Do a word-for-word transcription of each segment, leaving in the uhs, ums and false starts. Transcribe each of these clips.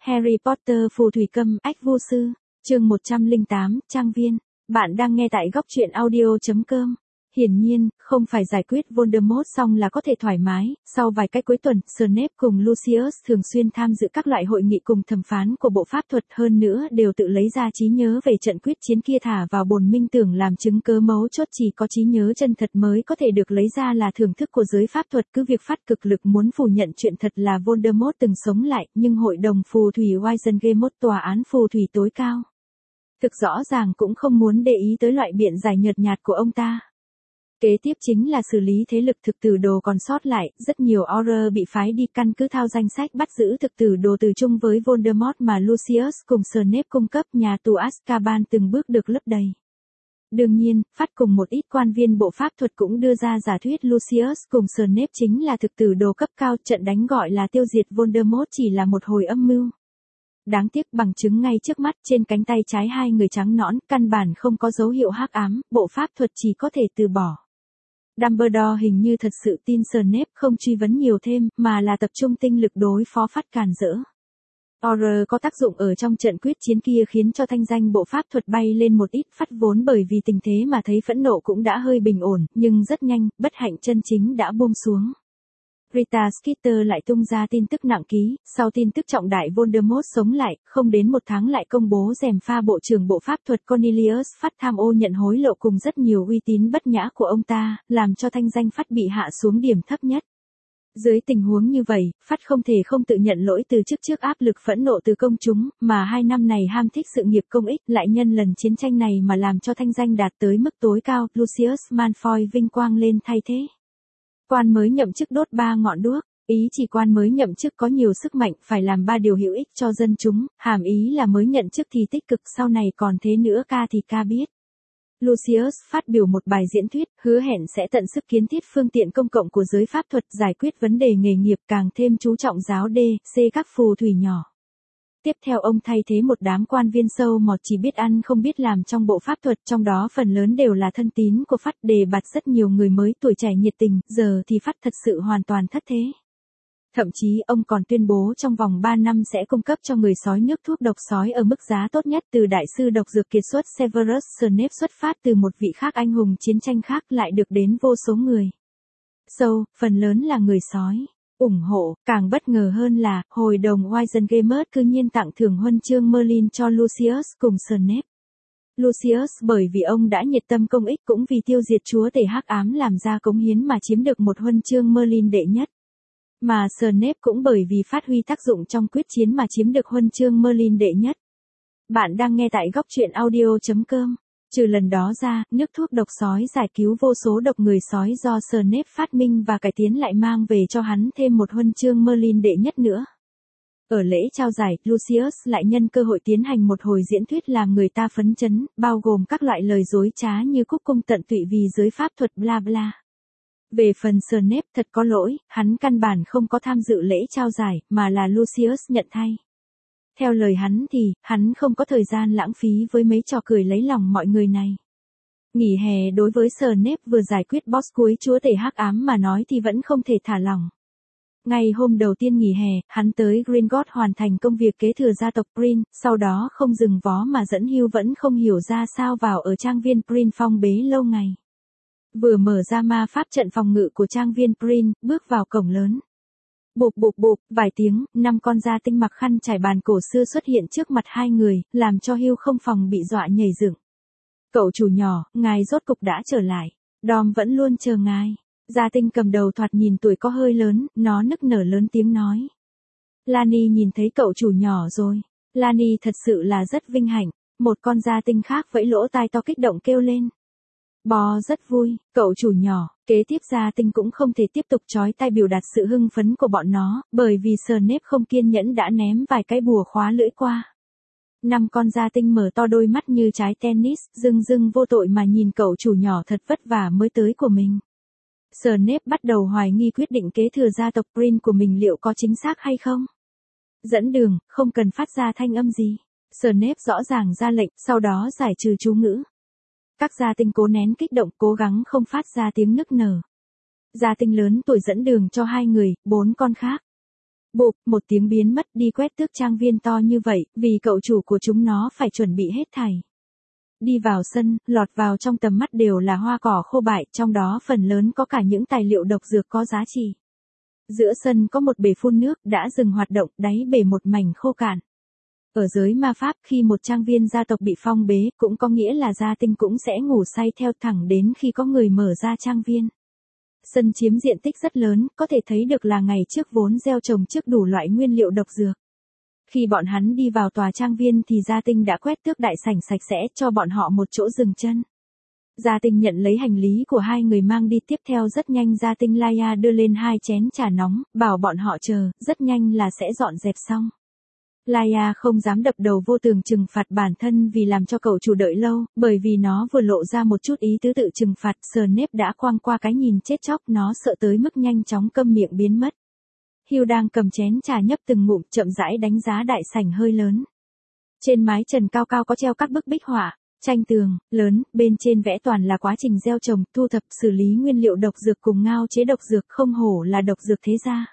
Harry Potter phù thủy câm ách vô sư, chương một trăm lẻ tám, trang viên. Bạn đang nghe tại góc truyện audio chấm com. Hiển nhiên, không phải giải quyết Voldemort xong là có thể thoải mái, sau vài cái cuối tuần, Snape cùng Lucius thường xuyên tham dự các loại hội nghị cùng thẩm phán của bộ pháp thuật, hơn nữa đều tự lấy ra trí nhớ về trận quyết chiến kia thả vào bồn minh tưởng làm chứng cớ mấu chốt. Chỉ có trí nhớ chân thật mới có thể được lấy ra là thưởng thức của giới pháp thuật. Cứ việc phát cực lực muốn phủ nhận chuyện thật là Voldemort từng sống lại, nhưng hội đồng phù thủy Wizengamot, tòa án phù thủy tối cao, thực rõ ràng cũng không muốn để ý tới loại biện giải nhợt nhạt của ông ta. Kế tiếp chính là xử lý thế lực thực tử đồ còn sót lại, rất nhiều Auror bị phái đi căn cứ theo danh sách bắt giữ thực tử đồ từ chung với Voldemort mà Lucius cùng Snape cung cấp. Nhà tù Azkaban từng bước được lấp đầy. Đương nhiên, phát cùng một ít quan viên bộ pháp thuật cũng đưa ra giả thuyết Lucius cùng Snape chính là thực tử đồ cấp cao, trận đánh gọi là tiêu diệt Voldemort chỉ là một hồi âm mưu. Đáng tiếc bằng chứng ngay trước mắt, trên cánh tay trái hai người trắng nõn, căn bản không có dấu hiệu hắc ám, bộ pháp thuật chỉ có thể từ bỏ. Dumbledore hình như thật sự tin Snape không truy vấn nhiều thêm, mà là tập trung tinh lực đối phó phát càn rỡ. Auror có tác dụng ở trong trận quyết chiến kia khiến cho thanh danh bộ pháp thuật bay lên một ít. Phát vốn bởi vì tình thế mà thấy phẫn nộ cũng đã hơi bình ổn, nhưng rất nhanh, bất hạnh chân chính đã buông xuống. Rita Skeeter lại tung ra tin tức nặng ký, sau tin tức trọng đại Voldemort sống lại, không đến một tháng lại công bố gièm pha bộ trưởng bộ pháp thuật Cornelius Phát tham ô nhận hối lộ cùng rất nhiều uy tín bất nhã của ông ta, làm cho thanh danh Phát bị hạ xuống điểm thấp nhất. Dưới tình huống như vậy, Phát không thể không tự nhận lỗi từ chức trước áp lực phẫn nộ từ công chúng, mà hai năm này ham thích sự nghiệp công ích lại nhân lần chiến tranh này mà làm cho thanh danh đạt tới mức tối cao. Lucius Malfoy vinh quang lên thay thế. Quan mới nhậm chức đốt ba ngọn đuốc, ý chỉ quan mới nhậm chức có nhiều sức mạnh, phải làm ba điều hữu ích cho dân chúng, hàm ý là mới nhận chức thì tích cực, sau này còn thế nữa ca thì ca biết. Lucius phát biểu một bài diễn thuyết, hứa hẹn sẽ tận sức kiến thiết phương tiện công cộng của giới pháp thuật, giải quyết vấn đề nghề nghiệp, càng thêm chú trọng giáo D, C các phù thủy nhỏ. Tiếp theo ông thay thế một đám quan viên sâu mọt chỉ biết ăn không biết làm trong bộ pháp thuật, trong đó phần lớn đều là thân tín của Phát, đề bạt rất nhiều người mới tuổi trẻ nhiệt tình, giờ thì Phát thật sự hoàn toàn thất thế. Thậm chí ông còn tuyên bố trong vòng ba năm sẽ cung cấp cho người sói nước thuốc độc sói ở mức giá tốt nhất. Từ đại sư độc dược kiệt xuất Severus Snape xuất phát từ một vị khác anh hùng chiến tranh khác lại được đến vô số người sâu, phần lớn là người sói ủng hộ. Càng bất ngờ hơn là, hội đồng Wizengamot cư nhiên tặng thưởng huân chương Merlin cho Lucius cùng Snape. Lucius bởi vì ông đã nhiệt tâm công ích cũng vì tiêu diệt chúa tể hắc ám làm ra cống hiến mà chiếm được một huân chương Merlin đệ nhất. Mà Snape cũng bởi vì phát huy tác dụng trong quyết chiến mà chiếm được huân chương Merlin đệ nhất. Bạn đang nghe tại góc truyện audio chấm com. Trừ lần đó ra, nước thuốc độc sói giải cứu vô số độc người sói do Snape phát minh và cải tiến lại mang về cho hắn thêm một huân chương Merlin đệ nhất nữa. Ở lễ trao giải, Lucius lại nhân cơ hội tiến hành một hồi diễn thuyết làm người ta phấn chấn, bao gồm các loại lời dối trá như cúc cung tận tụy vì giới pháp thuật bla bla. Về phần Snape, thật có lỗi, hắn căn bản không có tham dự lễ trao giải, mà là Lucius nhận thay. Theo lời hắn thì, hắn không có thời gian lãng phí với mấy trò cười lấy lòng mọi người này. Nghỉ hè đối với Snape vừa giải quyết boss cuối chúa tể hắc ám mà nói thì vẫn không thể thả lỏng. Ngày hôm đầu tiên nghỉ hè, hắn tới Gringotts hoàn thành công việc kế thừa gia tộc Prin, sau đó không dừng vó mà dẫn Hugh vẫn không hiểu ra sao vào ở trang viên Prin phong bế lâu ngày. Vừa mở ra ma pháp trận phòng ngự của trang viên Prin, bước vào cổng lớn. Bụp bụp bụp, vài tiếng, năm con gia tinh mặc khăn trải bàn cổ xưa xuất hiện trước mặt hai người, làm cho Hugh không phòng bị dọa nhảy dựng. Cậu chủ nhỏ, ngài rốt cục đã trở lại. Dom vẫn luôn chờ ngài. Gia tinh cầm đầu thoạt nhìn tuổi có hơi lớn, nó nức nở lớn tiếng nói. Lani nhìn thấy cậu chủ nhỏ rồi. Lani thật sự là rất vinh hạnh. Một con gia tinh khác vẫy lỗ tai to kích động kêu lên. Bò rất vui, cậu chủ nhỏ. Kế tiếp gia tinh cũng không thể tiếp tục chói tai biểu đạt sự hưng phấn của bọn nó, bởi vì Snape không kiên nhẫn đã ném vài cái bùa khóa lưỡi qua. Năm con gia tinh mở to đôi mắt như trái tennis, dưng dưng vô tội mà nhìn cậu chủ nhỏ thật vất vả mới tới của mình. Snape bắt đầu hoài nghi quyết định kế thừa gia tộc Prin của mình liệu có chính xác hay không. Dẫn đường, không cần phát ra thanh âm gì. Snape rõ ràng ra lệnh, sau đó giải trừ chú ngữ. Các gia tinh cố nén kích động, cố gắng không phát ra tiếng nức nở. Gia tinh lớn tuổi dẫn đường cho hai người, bốn con khác. Bụp, một tiếng biến mất đi quét tước trang viên to như vậy, vì cậu chủ của chúng nó phải chuẩn bị hết thảy. Đi vào sân, lọt vào trong tầm mắt đều là hoa cỏ khô bại, trong đó phần lớn có cả những tài liệu độc dược có giá trị. Giữa sân có một bể phun nước đã dừng hoạt động, đáy bể một mảnh khô cạn. Ở giới ma pháp khi một trang viên gia tộc bị phong bế cũng có nghĩa là gia tinh cũng sẽ ngủ say theo thẳng đến khi có người mở ra trang viên. Sân chiếm diện tích rất lớn, có thể thấy được là ngày trước vốn gieo trồng trước đủ loại nguyên liệu độc dược. Khi bọn hắn đi vào tòa trang viên thì gia tinh đã quét tước đại sảnh sạch sẽ cho bọn họ một chỗ dừng chân. Gia tinh nhận lấy hành lý của hai người mang đi tiếp theo rất nhanh gia tinh Laia đưa lên hai chén trà nóng, bảo bọn họ chờ, rất nhanh là sẽ dọn dẹp xong. Laia không dám đập đầu vô tường trừng phạt bản thân vì làm cho cậu chủ đợi lâu, bởi vì nó vừa lộ ra một chút ý tứ tự trừng phạt, Snape đã quăng qua cái nhìn chết chóc, nó sợ tới mức nhanh chóng câm miệng biến mất. Hugh đang cầm chén trà nhấp từng ngụm, chậm rãi đánh giá đại sảnh hơi lớn. Trên mái trần cao cao có treo các bức bích họa, tranh tường, lớn, bên trên vẽ toàn là quá trình gieo trồng, thu thập, xử lý nguyên liệu độc dược cùng ngao chế độc dược, không hổ là độc dược thế gia.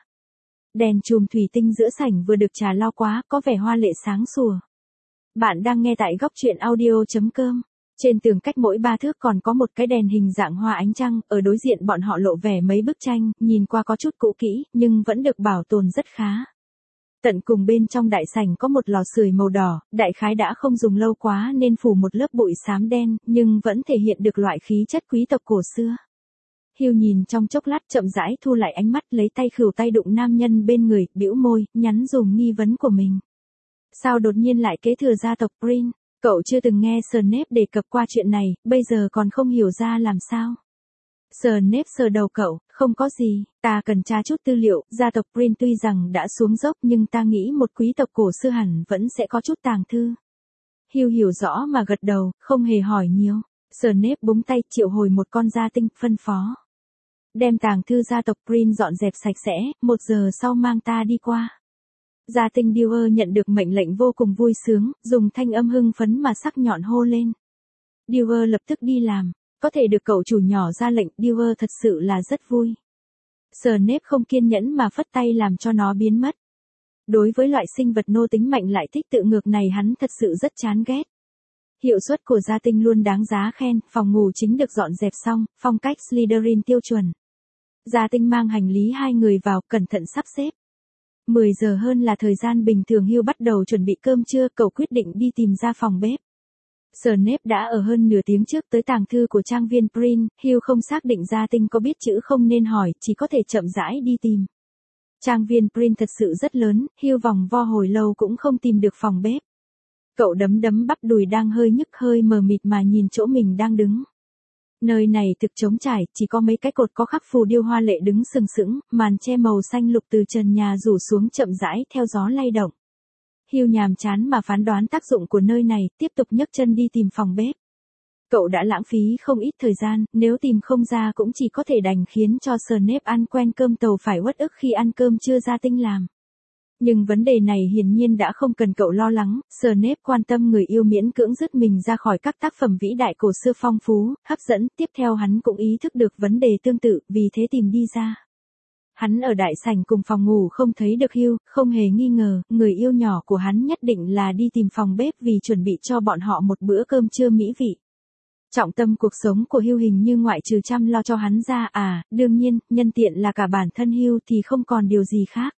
Đèn chùm thủy tinh giữa sảnh vừa được trà lau quá, có vẻ hoa lệ sáng sủa. Bạn đang nghe tại góc truyện audio chấm com. Trên tường cách mỗi ba thước còn có một cái đèn hình dạng hoa ánh trăng, ở đối diện bọn họ lộ vẻ mấy bức tranh, nhìn qua có chút cũ kỹ, nhưng vẫn được bảo tồn rất khá. Tận cùng bên trong đại sảnh có một lò sưởi màu đỏ, đại khái đã không dùng lâu quá nên phủ một lớp bụi xám đen, nhưng vẫn thể hiện được loại khí chất quý tộc cổ xưa. Hugh nhìn trong chốc lát chậm rãi thu lại ánh mắt, lấy tay khửu tay đụng nam nhân bên người, bĩu môi, nhắn dùm nghi vấn của mình. Sao đột nhiên lại kế thừa gia tộc Prin? Cậu chưa từng nghe Snape đề cập qua chuyện này, bây giờ còn không hiểu ra làm sao. Snape sờ đầu cậu, không có gì, ta cần tra chút tư liệu, gia tộc Prin tuy rằng đã xuống dốc nhưng ta nghĩ một quý tộc cổ xưa hẳn vẫn sẽ có chút tàng thư. Hugh hiểu rõ mà gật đầu, không hề hỏi nhiều. Snape búng tay triệu hồi một con gia tinh, phân phó. Đem tàng thư gia tộc Prin dọn dẹp sạch sẽ, một giờ sau mang ta đi qua. Gia tinh Dewar nhận được mệnh lệnh vô cùng vui sướng, dùng thanh âm hưng phấn mà sắc nhọn hô lên. Dewar lập tức đi làm, có thể được cậu chủ nhỏ ra lệnh, Dewar thật sự là rất vui. Snape không kiên nhẫn mà phất tay làm cho nó biến mất. Đối với loại sinh vật nô tính mạnh lại thích tự ngược này hắn thật sự rất chán ghét. Hiệu suất của gia tinh luôn đáng giá khen, phòng ngủ chính được dọn dẹp xong, phong cách Slytherin tiêu chuẩn. Gia tinh mang hành lý hai người vào, cẩn thận sắp xếp. mười giờ hơn là thời gian bình thường Hugh bắt đầu chuẩn bị cơm trưa, cậu quyết định đi tìm ra phòng bếp. Snape đã ở hơn nửa tiếng trước tới tàng thư của trang viên Prin, Hugh không xác định gia tinh có biết chữ không nên hỏi, chỉ có thể chậm rãi đi tìm. Trang viên Prin thật sự rất lớn, Hugh vòng vo hồi lâu cũng không tìm được phòng bếp. Cậu đấm đấm bắp đùi đang hơi nhức hơi mờ mịt mà nhìn chỗ mình đang đứng. Nơi này thực trống trải, chỉ có mấy cái cột có khắc phù điêu hoa lệ đứng sừng sững, màn che màu xanh lục từ trần nhà rủ xuống chậm rãi theo gió lay động. Hugh nhàm chán mà phán đoán tác dụng của nơi này, tiếp tục nhấc chân đi tìm phòng bếp. Cậu đã lãng phí không ít thời gian, nếu tìm không ra cũng chỉ có thể đành khiến cho Snape ăn quen cơm tàu phải uất ức khi ăn cơm chưa gia tinh làm. Nhưng vấn đề này hiển nhiên đã không cần cậu lo lắng, Snape quan tâm người yêu miễn cưỡng dứt mình ra khỏi các tác phẩm vĩ đại cổ xưa phong phú, hấp dẫn, tiếp theo hắn cũng ý thức được vấn đề tương tự, vì thế tìm đi ra. Hắn ở đại sảnh cùng phòng ngủ không thấy được Hugh, không hề nghi ngờ, người yêu nhỏ của hắn nhất định là đi tìm phòng bếp vì chuẩn bị cho bọn họ một bữa cơm trưa mỹ vị. Trọng tâm cuộc sống của Hugh hình như ngoại trừ chăm lo cho hắn ra, à, đương nhiên, nhân tiện là cả bản thân Hugh thì không còn điều gì khác.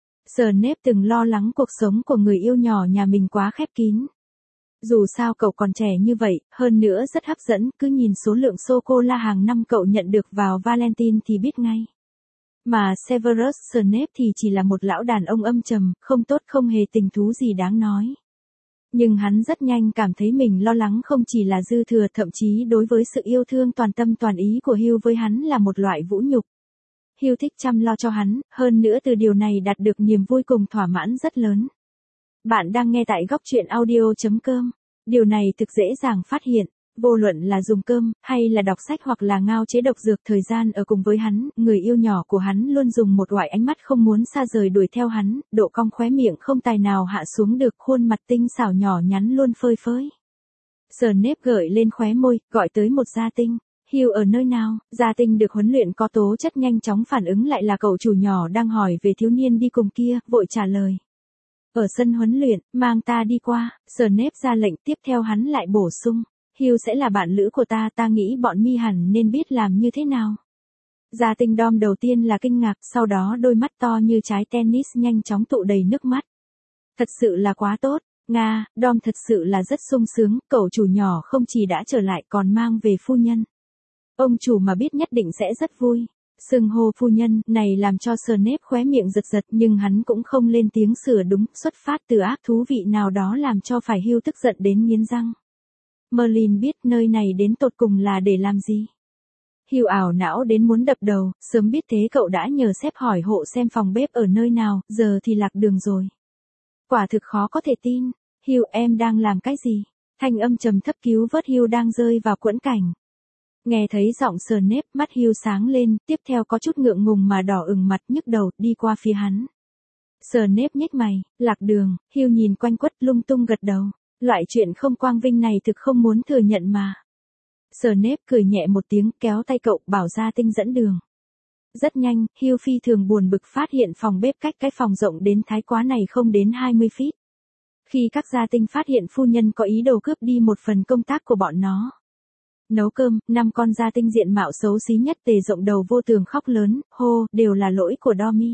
Snape từng lo lắng cuộc sống của người yêu nhỏ nhà mình quá khép kín. Dù sao cậu còn trẻ như vậy, hơn nữa rất hấp dẫn, cứ nhìn số lượng sô-cô-la hàng năm cậu nhận được vào Valentine thì biết ngay. Mà Severus Snape thì chỉ là một lão đàn ông âm trầm, không tốt không hề tình thú gì đáng nói. Nhưng hắn rất nhanh cảm thấy mình lo lắng không chỉ là dư thừa, thậm chí đối với sự yêu thương toàn tâm toàn ý của Hugh với hắn là một loại vũ nhục. Hugh thích chăm lo cho hắn, hơn nữa từ điều này đạt được niềm vui cùng thỏa mãn rất lớn. Bạn đang nghe tại góc truyện audio chấm com. Điều này thực dễ dàng phát hiện, vô luận là dùng cơm, hay là đọc sách hoặc là ngao chế độc dược, thời gian ở cùng với hắn, người yêu nhỏ của hắn luôn dùng một loại ánh mắt không muốn xa rời đuổi theo hắn, độ cong khóe miệng không tài nào hạ xuống được, khuôn mặt tinh xảo nhỏ nhắn luôn phơi phới. Snape gợi lên khóe môi, gọi tới một gia tinh. Hugh ở nơi nào? Gia tinh được huấn luyện có tố chất nhanh chóng phản ứng lại là cậu chủ nhỏ đang hỏi về thiếu niên đi cùng kia, vội trả lời. Ở sân huấn luyện, mang ta đi qua, Snape ra lệnh, tiếp theo hắn lại bổ sung. Hugh sẽ là bạn lữ của ta, ta nghĩ bọn mi hẳn nên biết làm như thế nào. Gia tinh Dom đầu tiên là kinh ngạc, sau đó đôi mắt to như trái tennis nhanh chóng tụ đầy nước mắt. Thật sự là quá tốt, Nga, Dom thật sự là rất sung sướng, cậu chủ nhỏ không chỉ đã trở lại còn mang về phu nhân. Ông chủ mà biết nhất định sẽ rất vui. Xưng hô phu nhân này làm cho Snape khóe miệng giật giật nhưng hắn cũng không lên tiếng sửa đúng, xuất phát từ ác thú vị nào đó làm cho phải Hugh tức giận đến nghiến răng. Merlin biết nơi này đến tột cùng là để làm gì. Hugh ảo não đến muốn đập đầu, sớm biết thế cậu đã nhờ sếp hỏi hộ xem phòng bếp ở nơi nào, giờ thì lạc đường rồi. Quả thực khó có thể tin. Hugh, em đang làm cái gì? Thanh âm trầm thấp cứu vớt Hugh đang rơi vào quẫn cảnh. Nghe thấy giọng Snape, mắt Hugh sáng lên, tiếp theo có chút ngượng ngùng mà đỏ ửng mặt, nhức đầu, đi qua phía hắn. Snape nhếch mày, lạc đường, Hugh nhìn quanh quất lung tung gật đầu. Loại chuyện không quang vinh này thực không muốn thừa nhận mà. Snape cười nhẹ một tiếng, kéo tay cậu, bảo Gia tinh dẫn đường. Rất nhanh, Hugh phi thường buồn bực phát hiện phòng bếp cách cái phòng rộng đến thái quá này không đến hai mươi feet. Khi các gia tinh phát hiện phu nhân có ý đồ cướp đi một phần công tác của bọn nó. Nấu cơm, năm con gia tinh diện mạo xấu xí nhất tề rộng đầu vô tường khóc lớn, hô, đều là lỗi của Dobby.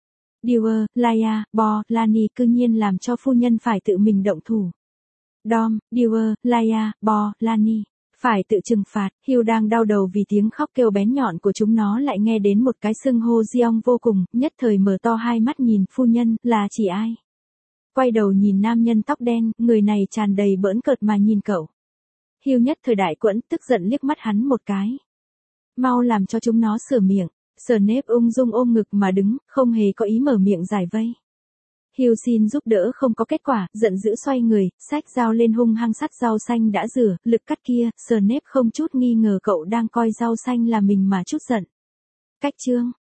Dewar, Laia, Bo, Lani cư nhiên làm cho phu nhân phải tự mình động thủ. Dom, Dewar, Laia, Bo, Lani, phải tự trừng phạt. Hugh đang đau đầu vì tiếng khóc kêu bén nhọn của chúng nó lại nghe đến một cái xưng hô Giong vô cùng, nhất thời mở to hai mắt nhìn phu nhân, là chỉ ai. Quay đầu nhìn nam nhân tóc đen, người này tràn đầy bỡn cợt mà nhìn cậu. Hugh nhất thời đại quẫn, tức giận liếc mắt hắn một cái. Mau làm cho chúng nó sửa miệng. Snape ung dung ôm ngực mà đứng, không hề có ý mở miệng giải vây. Hugh xin giúp đỡ không có kết quả, giận dữ xoay người, xách dao lên hung hăng sắt rau xanh đã rửa, lực cắt kia. Snape không chút nghi ngờ cậu đang coi rau xanh là mình mà chút giận. Cách chương.